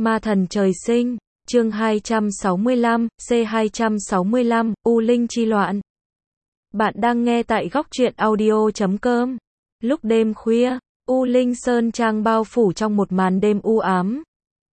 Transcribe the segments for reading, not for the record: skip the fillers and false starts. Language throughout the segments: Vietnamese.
Ma thần trời sinh, chương 265, C265, U Linh chi loạn. Bạn đang nghe tại góc truyện audio.com. Lúc đêm khuya, U Linh Sơn Trang bao phủ trong một màn đêm u ám.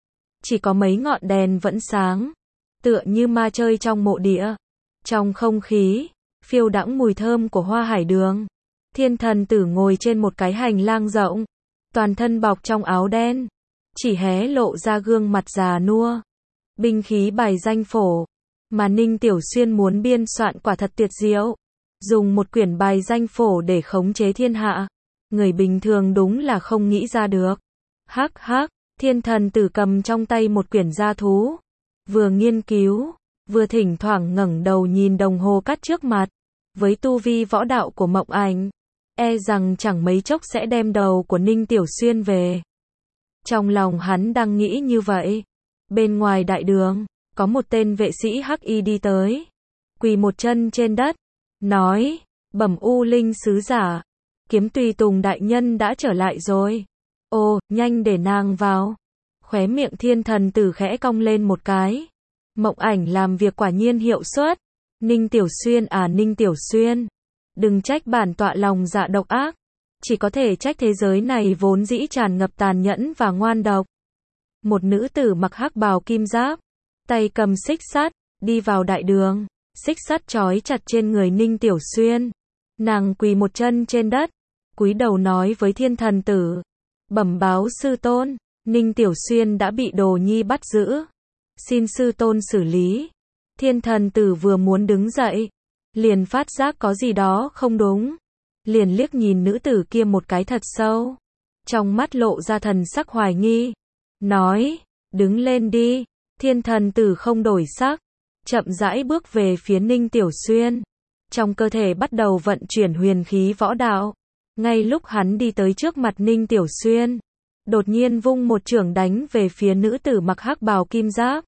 Chỉ có mấy ngọn đèn vẫn sáng, tựa như ma chơi trong mộ địa. Trong không khí, phiêu đãng mùi thơm của hoa hải đường. Thiên thần tử ngồi trên một cái hành lang rộng, toàn thân bọc trong áo đen, chỉ hé lộ ra gương mặt già nua. Binh khí bài danh phổ, mà Ninh Tiểu Xuyên muốn biên soạn quả thật tuyệt diệu. Dùng một quyển bài danh phổ để khống chế thiên hạ. Người bình thường đúng là không nghĩ ra được. Hắc hắc, thiên thần tử cầm trong tay một quyển gia thú. Vừa nghiên cứu, vừa thỉnh thoảng ngẩng đầu nhìn đồng hồ cát trước mặt. Với tu vi võ đạo của Mộng Ảnh, e rằng chẳng mấy chốc sẽ đem đầu của Ninh Tiểu Xuyên về. Trong lòng hắn đang nghĩ như vậy. Bên ngoài đại đường, có một tên vệ sĩ hắc y đi tới. Quỳ một chân trên đất, nói, bẩm U Linh sứ giả, Kiếm Tùy Tùng đại nhân đã trở lại rồi. Ồ, nhanh để nàng vào. Khóe miệng thiên thần tử khẽ cong lên một cái. Mộng Ảnh làm việc quả nhiên hiệu suất. Ninh Tiểu Xuyên à, Ninh Tiểu Xuyên, đừng trách bản tọa lòng dạ độc ác. Chỉ có thể trách thế giới này vốn dĩ tràn ngập tàn nhẫn và ngoan độc. Một nữ tử mặc hắc bào kim giáp, tay cầm xích sắt, đi vào đại đường. Xích sắt trói chặt trên người Ninh Tiểu Xuyên. Nàng quỳ một chân trên đất, cúi đầu nói với thiên thần tử, bẩm báo sư tôn, Ninh Tiểu Xuyên đã bị Đồ Nhi bắt giữ, xin sư tôn xử lý. Thiên thần tử vừa muốn đứng dậy, liền phát giác có gì đó không đúng, liền liếc nhìn nữ tử kia một cái thật sâu, trong mắt lộ ra thần sắc hoài nghi, nói, đứng lên đi. Thiên thần tử không đổi sắc, chậm rãi bước về phía Ninh Tiểu Xuyên. Trong cơ thể bắt đầu vận chuyển huyền khí võ đạo. Ngay lúc hắn đi tới trước mặt Ninh Tiểu Xuyên, đột nhiên vung một chưởng đánh về phía nữ tử mặc hắc bào kim giáp.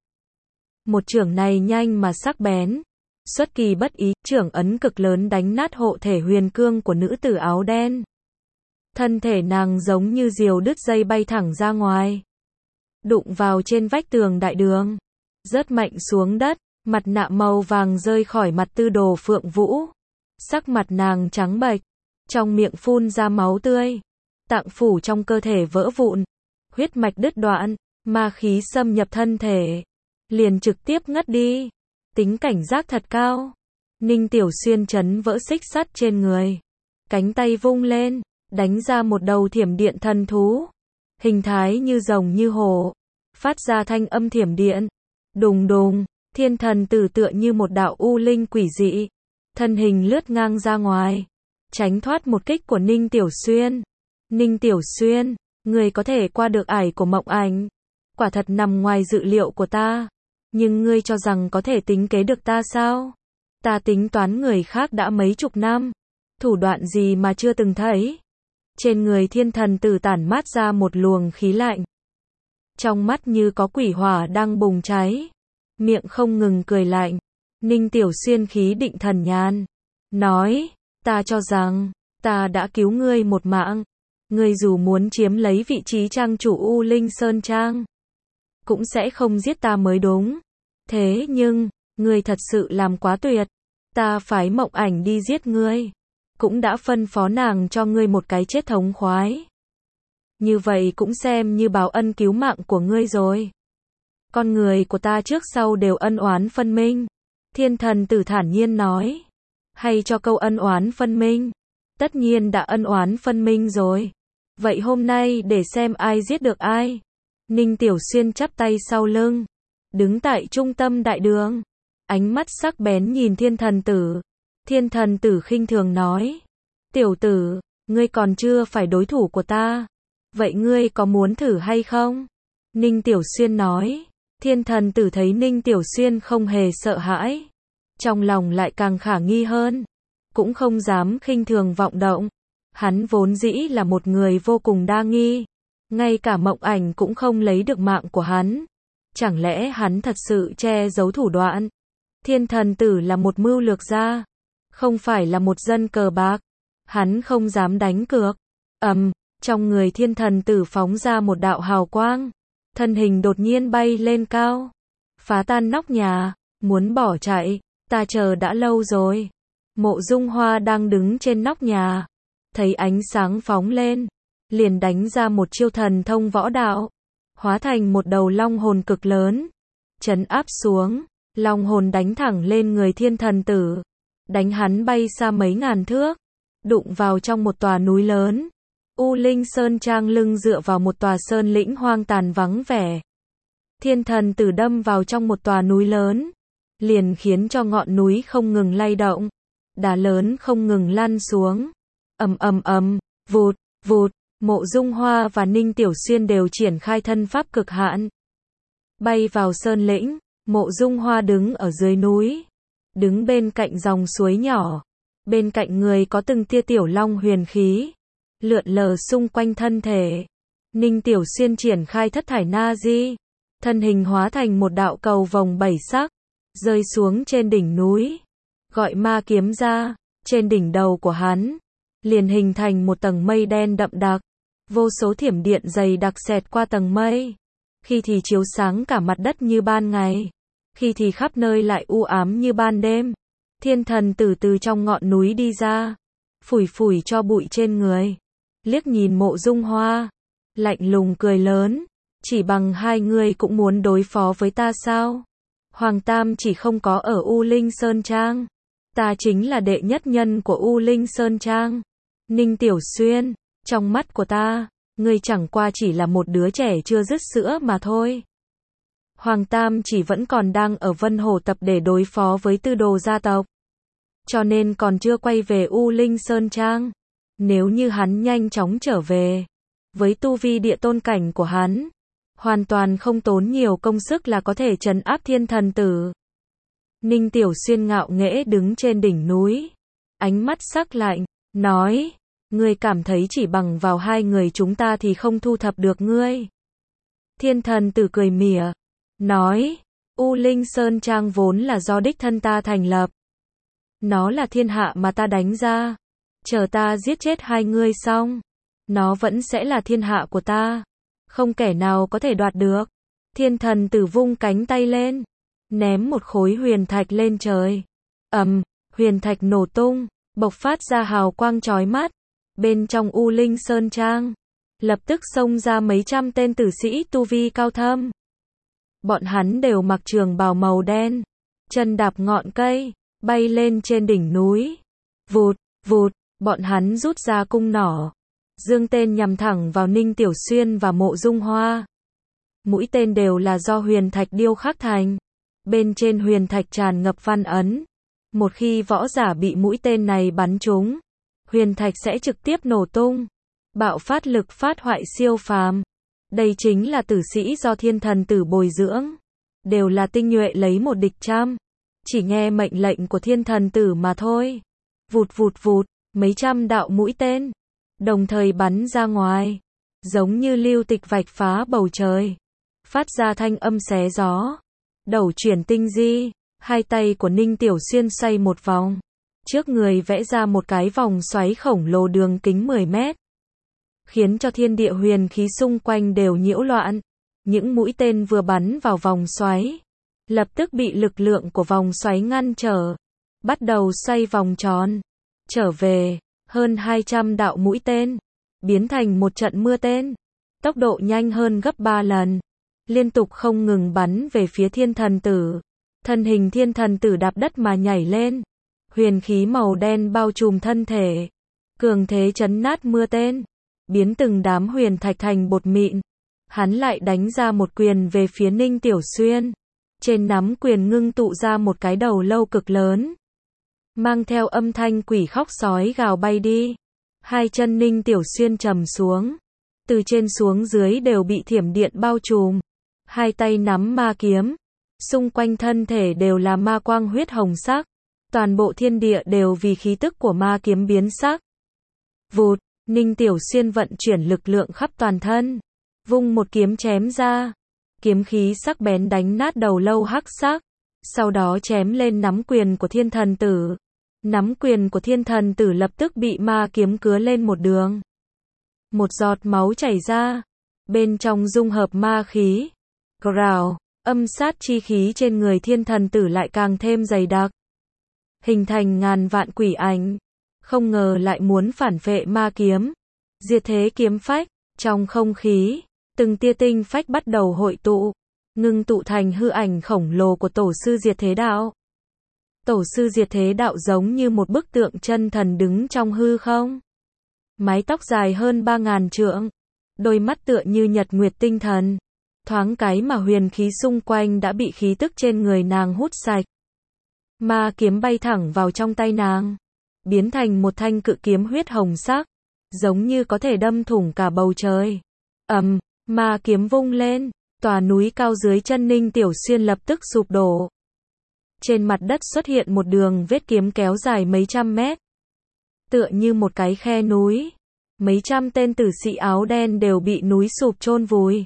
Một chưởng này nhanh mà sắc bén, xuất kỳ bất ý, chưởng ấn cực lớn đánh nát hộ thể huyền cương của nữ tử áo đen. Thân thể nàng giống như diều đứt dây bay thẳng ra ngoài, đụng vào trên vách tường đại đường, rớt mạnh xuống đất. Mặt nạ màu vàng rơi khỏi mặt Tư Đồ Phượng Vũ. Sắc mặt nàng trắng bệch, trong miệng phun ra máu tươi. Tạng phủ trong cơ thể vỡ vụn, huyết mạch đứt đoạn, ma khí xâm nhập thân thể, liền trực tiếp ngất đi. Tính cảnh giác thật cao. Ninh Tiểu Xuyên chấn vỡ xích sắt trên người, cánh tay vung lên, đánh ra một đầu thiểm điện thần thú, hình thái như rồng như hổ, phát ra thanh âm thiểm điện. Đùng đùng. Thiên thần tử tựa như một đạo u linh quỷ dị, thân hình lướt ngang ra ngoài, tránh thoát một kích của Ninh Tiểu Xuyên. Ninh Tiểu Xuyên, ngươi có thể qua được ải của Mộng Ảnh, quả thật nằm ngoài dự liệu của ta. Nhưng ngươi cho rằng có thể tính kế được ta sao? Ta tính toán người khác đã mấy chục năm, thủ đoạn gì mà chưa từng thấy. Trên người thiên thần tử tản mát ra một luồng khí lạnh, trong mắt như có quỷ hỏa đang bùng cháy. Miệng không ngừng cười lạnh. Ninh Tiểu Xuyên khí định thần nhàn, nói, ta cho rằng, ta đã cứu ngươi một mạng. Ngươi dù muốn chiếm lấy vị trí trang chủ U Linh Sơn Trang, cũng sẽ không giết ta mới đúng. Thế nhưng, ngươi thật sự làm quá tuyệt. Ta phái Mộng Ảnh đi giết ngươi, cũng đã phân phó nàng cho ngươi một cái chết thống khoái. Như vậy cũng xem như báo ân cứu mạng của ngươi rồi. Con người của ta trước sau đều ân oán phân minh. Thiên thần tử thản nhiên nói. Hay cho câu ân oán phân minh. Tất nhiên đã ân oán phân minh rồi. Vậy hôm nay để xem ai giết được ai. Ninh Tiểu Xuyên chắp tay sau lưng, đứng tại trung tâm đại đường, ánh mắt sắc bén nhìn thiên thần tử. Thiên thần tử khinh thường nói. Tiểu tử, ngươi còn chưa phải đối thủ của ta. Vậy ngươi có muốn thử hay không? Ninh Tiểu Xuyên nói. Thiên thần tử thấy Ninh Tiểu Xuyên không hề sợ hãi, trong lòng lại càng khả nghi hơn, cũng không dám khinh thường vọng động. Hắn vốn dĩ là một người vô cùng đa nghi, ngay cả Mộng Ảnh cũng không lấy được mạng của hắn. Chẳng lẽ hắn thật sự che giấu thủ đoạn? Thiên thần tử là một mưu lược gia, không phải là một dân cờ bạc. Hắn không dám đánh cược. Trong người thiên thần tử phóng ra một đạo hào quang. thân hình đột nhiên bay lên cao, phá tan nóc nhà, muốn bỏ chạy, ta chờ đã lâu rồi. Mộ Dung Hoa đang đứng trên nóc nhà, thấy ánh sáng phóng lên, liền đánh ra một chiêu thần thông võ đạo, hóa thành một đầu long hồn cực lớn, trấn áp xuống, long hồn đánh thẳng lên người thiên thần tử, đánh hắn bay xa mấy ngàn thước, đụng vào trong một tòa núi lớn. U Linh Sơn Trang lưng dựa vào một tòa sơn lĩnh hoang tàn vắng vẻ. Thiên thần tử đâm vào trong một tòa núi lớn, liền khiến cho ngọn núi không ngừng lay động, đá lớn không ngừng lăn xuống. Ầm ầm ầm, vụt, vụt, Mộ Dung Hoa và Ninh Tiểu Xuyên đều triển khai thân pháp cực hạn. Bay vào sơn lĩnh, Mộ Dung Hoa đứng ở dưới núi, đứng bên cạnh dòng suối nhỏ, bên cạnh người có từng tia tiểu long huyền khí lượn lờ xung quanh thân thể. Ninh Tiểu Xuyên triển khai thất thải na di, thân hình hóa thành một đạo cầu vồng bảy sắc, rơi xuống trên đỉnh núi, gọi ma kiếm ra, trên đỉnh đầu của hắn, liền hình thành một tầng mây đen đậm đặc, vô số thiểm điện dày đặc xẹt qua tầng mây, khi thì chiếu sáng cả mặt đất như ban ngày, khi thì khắp nơi lại u ám như ban đêm. Thiên thần tử từ trong ngọn núi đi ra, phủi phủi cho bụi trên người, liếc nhìn Mộ Dung Hoa, lạnh lùng cười lớn, chỉ bằng hai người cũng muốn đối phó với ta sao? Hoàng Tam chỉ không có ở U Linh Sơn Trang, ta chính là đệ nhất nhân của U Linh Sơn Trang. Ninh Tiểu Xuyên, trong mắt của ta, ngươi chẳng qua chỉ là một đứa trẻ chưa dứt sữa mà thôi. Hoàng Tam chỉ vẫn còn đang ở Vân Hổ Tập để đối phó với Tư Đồ gia tộc, cho nên còn chưa quay về U Linh Sơn Trang. Nếu như hắn nhanh chóng trở về, với tu vi địa tôn cảnh của hắn, hoàn toàn không tốn nhiều công sức là có thể trấn áp thiên thần tử. Ninh Tiểu Xuyên ngạo nghễ đứng trên đỉnh núi, ánh mắt sắc lạnh, nói, ngươi cảm thấy chỉ bằng vào hai người chúng ta thì không thu thập được ngươi. Thiên thần tử cười mỉa, nói, U Linh Sơn Trang vốn là do đích thân ta thành lập. Nó là thiên hạ mà ta đánh ra. Chờ ta giết chết hai ngươi xong, nó vẫn sẽ là thiên hạ của ta. Không kẻ nào có thể đoạt được. Thiên thần tử vung cánh tay lên, ném một khối huyền thạch lên trời. Huyền thạch nổ tung, bộc phát ra hào quang chói mắt. Bên trong U Linh Sơn Trang, lập tức xông ra mấy trăm tên tử sĩ tu vi cao thâm. Bọn hắn đều mặc trường bào màu đen, chân đạp ngọn cây, bay lên trên đỉnh núi. Vụt, vụt, bọn hắn rút ra cung nỏ, dương tên nhằm thẳng vào Ninh Tiểu Xuyên và Mộ Dung Hoa. Mũi tên đều là do huyền thạch điêu khắc thành. Bên trên huyền thạch tràn ngập văn ấn. Một khi võ giả bị mũi tên này bắn trúng, huyền thạch sẽ trực tiếp nổ tung, bạo phát lực phát hoại siêu phàm. Đây chính là tử sĩ do thiên thần tử bồi dưỡng, đều là tinh nhuệ lấy một địch trăm, chỉ nghe mệnh lệnh của thiên thần tử mà thôi. Vụt vụt vụt, mấy trăm đạo mũi tên đồng thời bắn ra ngoài, giống như lưu tịch vạch phá bầu trời, phát ra thanh âm xé gió. Đầu chuyển tinh di, hai tay của Ninh Tiểu Xuyên xoay một vòng, trước người vẽ ra một cái vòng xoáy khổng lồ đường kính 10 mét, khiến cho thiên địa huyền khí xung quanh đều nhiễu loạn. Những mũi tên vừa bắn vào vòng xoáy, lập tức bị lực lượng của vòng xoáy ngăn trở, bắt đầu xoay vòng tròn, trở về, hơn 200 đạo mũi tên, biến thành một trận mưa tên, tốc độ nhanh hơn gấp 3 lần, liên tục không ngừng bắn về phía thiên thần tử. Thân hình thiên thần tử đạp đất mà nhảy lên, huyền khí màu đen bao trùm thân thể, cường thế chấn nát mưa tên, biến từng đám huyền thạch thành bột mịn. Hắn lại đánh ra một quyền về phía Ninh Tiểu Xuyên, trên nắm quyền ngưng tụ ra một cái đầu lâu cực lớn, mang theo âm thanh quỷ khóc sói gào bay đi. Hai chân Ninh Tiểu Xuyên trầm xuống, từ trên xuống dưới đều bị thiểm điện bao trùm. Hai tay nắm ma kiếm, xung quanh thân thể đều là ma quang huyết hồng sắc, toàn bộ thiên địa đều vì khí tức của ma kiếm biến sắc. Vụt, Ninh Tiểu Xuyên vận chuyển lực lượng khắp toàn thân, vung một kiếm chém ra, kiếm khí sắc bén đánh nát đầu lâu hắc sắc, sau đó chém lên nắm quyền của thiên thần tử. Nắm quyền của thiên thần tử lập tức bị ma kiếm cứa lên một đường. Một giọt máu chảy ra, bên trong dung hợp ma khí. Growl, âm sát chi khí trên người thiên thần tử lại càng thêm dày đặc. Hình thành ngàn vạn quỷ ảnh. Không ngờ lại muốn phản vệ ma kiếm. Diệt thế kiếm phách, trong không khí, từng tia tinh phách bắt đầu hội tụ, ngưng tụ thành hư ảnh khổng lồ của tổ sư diệt thế đạo. Tổ sư diệt thế đạo giống như một bức tượng chân thần đứng trong hư không. Mái tóc dài hơn 3.000 trượng, đôi mắt tựa như nhật nguyệt tinh thần. Thoáng cái mà huyền khí xung quanh đã bị khí tức trên người nàng hút sạch. Ma kiếm bay thẳng vào trong tay nàng, biến thành một thanh cự kiếm huyết hồng sắc, giống như có thể đâm thủng cả bầu trời. Ma kiếm vung lên, tòa núi cao dưới chân Ninh Tiểu Xuyên lập tức sụp đổ. Trên mặt đất xuất hiện một đường vết kiếm kéo dài mấy trăm mét. Tựa như một cái khe núi. Mấy trăm tên tử sĩ áo đen đều bị núi sụp chôn vùi.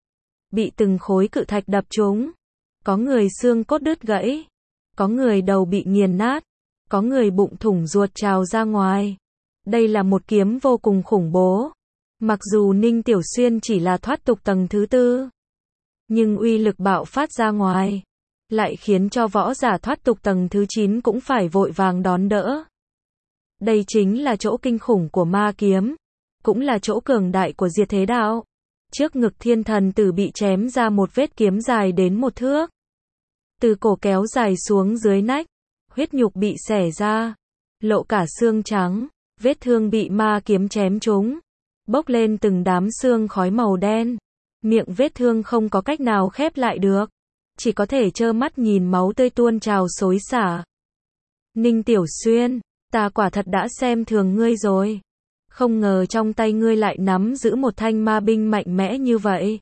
Bị từng khối cự thạch đập trúng. Có người xương cốt đứt gãy. Có người đầu bị nghiền nát. Có người bụng thủng ruột trào ra ngoài. Đây là một kiếm vô cùng khủng bố. Mặc dù Ninh Tiểu Xuyên chỉ là thoát tục tầng thứ 4, nhưng uy lực bạo phát ra ngoài, lại khiến cho võ giả thoát tục tầng thứ 9 cũng phải vội vàng đón đỡ. Đây chính là chỗ kinh khủng của ma kiếm, cũng là chỗ cường đại của diệt thế đạo. Trước ngực thiên thần tử bị chém ra một vết kiếm dài đến 1 thước. Từ cổ kéo dài xuống dưới nách, huyết nhục bị xẻ ra, lộ cả xương trắng, vết thương bị ma kiếm chém trúng, bốc lên từng đám xương khói màu đen. Miệng vết thương không có cách nào khép lại được, chỉ có thể trơ mắt nhìn máu tươi tuôn trào xối xả. Ninh Tiểu Xuyên, ta quả thật đã xem thường ngươi rồi. Không ngờ trong tay ngươi lại nắm giữ một thanh ma binh mạnh mẽ như vậy.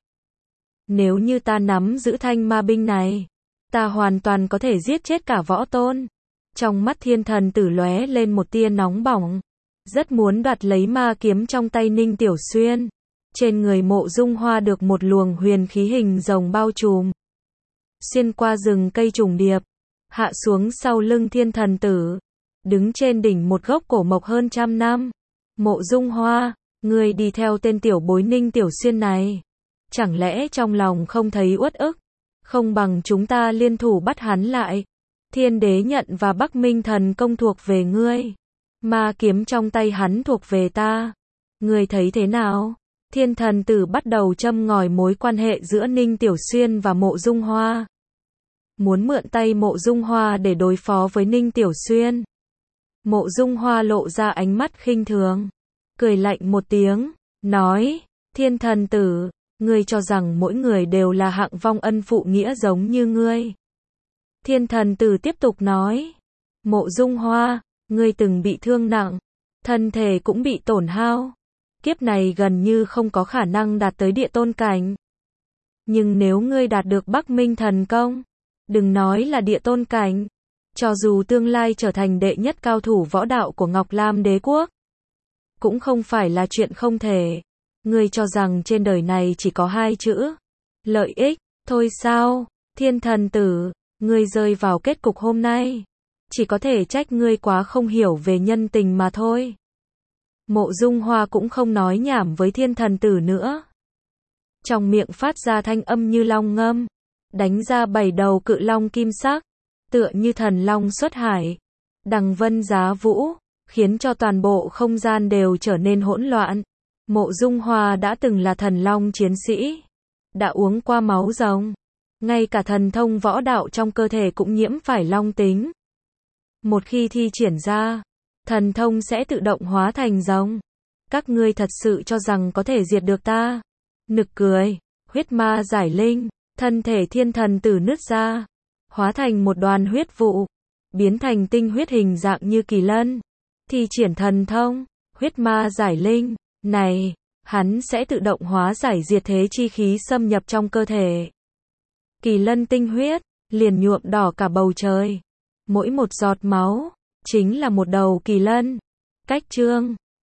Nếu như ta nắm giữ thanh ma binh này, ta hoàn toàn có thể giết chết cả võ tôn. Trong mắt thiên thần tử lóe lên một tia nóng bỏng, rất muốn đoạt lấy ma kiếm trong tay Ninh Tiểu Xuyên. Trên người Mộ Dung Hoa được một luồng huyền khí hình rồng bao trùm, xuyên qua rừng cây trùng điệp, hạ xuống sau lưng thiên thần tử, đứng trên đỉnh một gốc cổ mộc hơn 100 năm. Mộ Dung Hoa, ngươi đi theo tên tiểu bối Ninh Tiểu Xuyên này, chẳng lẽ trong lòng không thấy uất ức? Không bằng chúng ta liên thủ bắt hắn lại. Thiên Đế Nhận và Bắc Minh Thần Công thuộc về ngươi, ma kiếm trong tay hắn thuộc về ta. Ngươi thấy thế nào? Thiên thần tử bắt đầu châm ngòi mối quan hệ giữa Ninh Tiểu Xuyên và Mộ Dung Hoa. Muốn mượn tay Mộ Dung Hoa để đối phó với Ninh Tiểu Xuyên. Mộ Dung Hoa lộ ra ánh mắt khinh thường, cười lạnh một tiếng, nói, thiên thần tử, ngươi cho rằng mỗi người đều là hạng vong ân phụ nghĩa giống như ngươi. Thiên thần tử tiếp tục nói, Mộ Dung Hoa, ngươi từng bị thương nặng, thân thể cũng bị tổn hao. Kiếp này gần như không có khả năng đạt tới địa tôn cảnh. Nhưng nếu ngươi đạt được Bắc Minh Thần Công, đừng nói là địa tôn cảnh, cho dù tương lai trở thành đệ nhất cao thủ võ đạo của Ngọc Lam Đế Quốc, cũng không phải là chuyện không thể. Ngươi cho rằng trên đời này chỉ có 2 chữ, lợi ích, thôi sao? Thiên thần tử, ngươi rơi vào kết cục hôm nay, chỉ có thể trách ngươi quá không hiểu về nhân tình mà thôi. Mộ Dung Hoa cũng không nói nhảm với thiên thần tử nữa. Trong miệng phát ra thanh âm như long ngâm, đánh ra 7 đầu cự long kim sắc, tựa như thần long xuất hải, đằng vân giá vũ, khiến cho toàn bộ không gian đều trở nên hỗn loạn. Mộ Dung Hoa đã từng là thần long chiến sĩ, đã uống qua máu rồng, ngay cả thần thông võ đạo trong cơ thể cũng nhiễm phải long tính. Một khi thi triển ra, thần thông sẽ tự động hóa thành rồng. Các ngươi thật sự cho rằng có thể diệt được ta? Nực cười. Huyết ma giải linh, thân thể thiên thần tử nứt ra, hóa thành một đoàn huyết vụ, biến thành tinh huyết hình dạng như kỳ lân. Thi triển thần thông, huyết ma giải linh, này, hắn sẽ tự động hóa giải diệt thế chi khí xâm nhập trong cơ thể. Kỳ lân tinh huyết, liền nhuộm đỏ cả bầu trời. Mỗi một giọt máu, chính là một đầu kỳ lân. Cách chương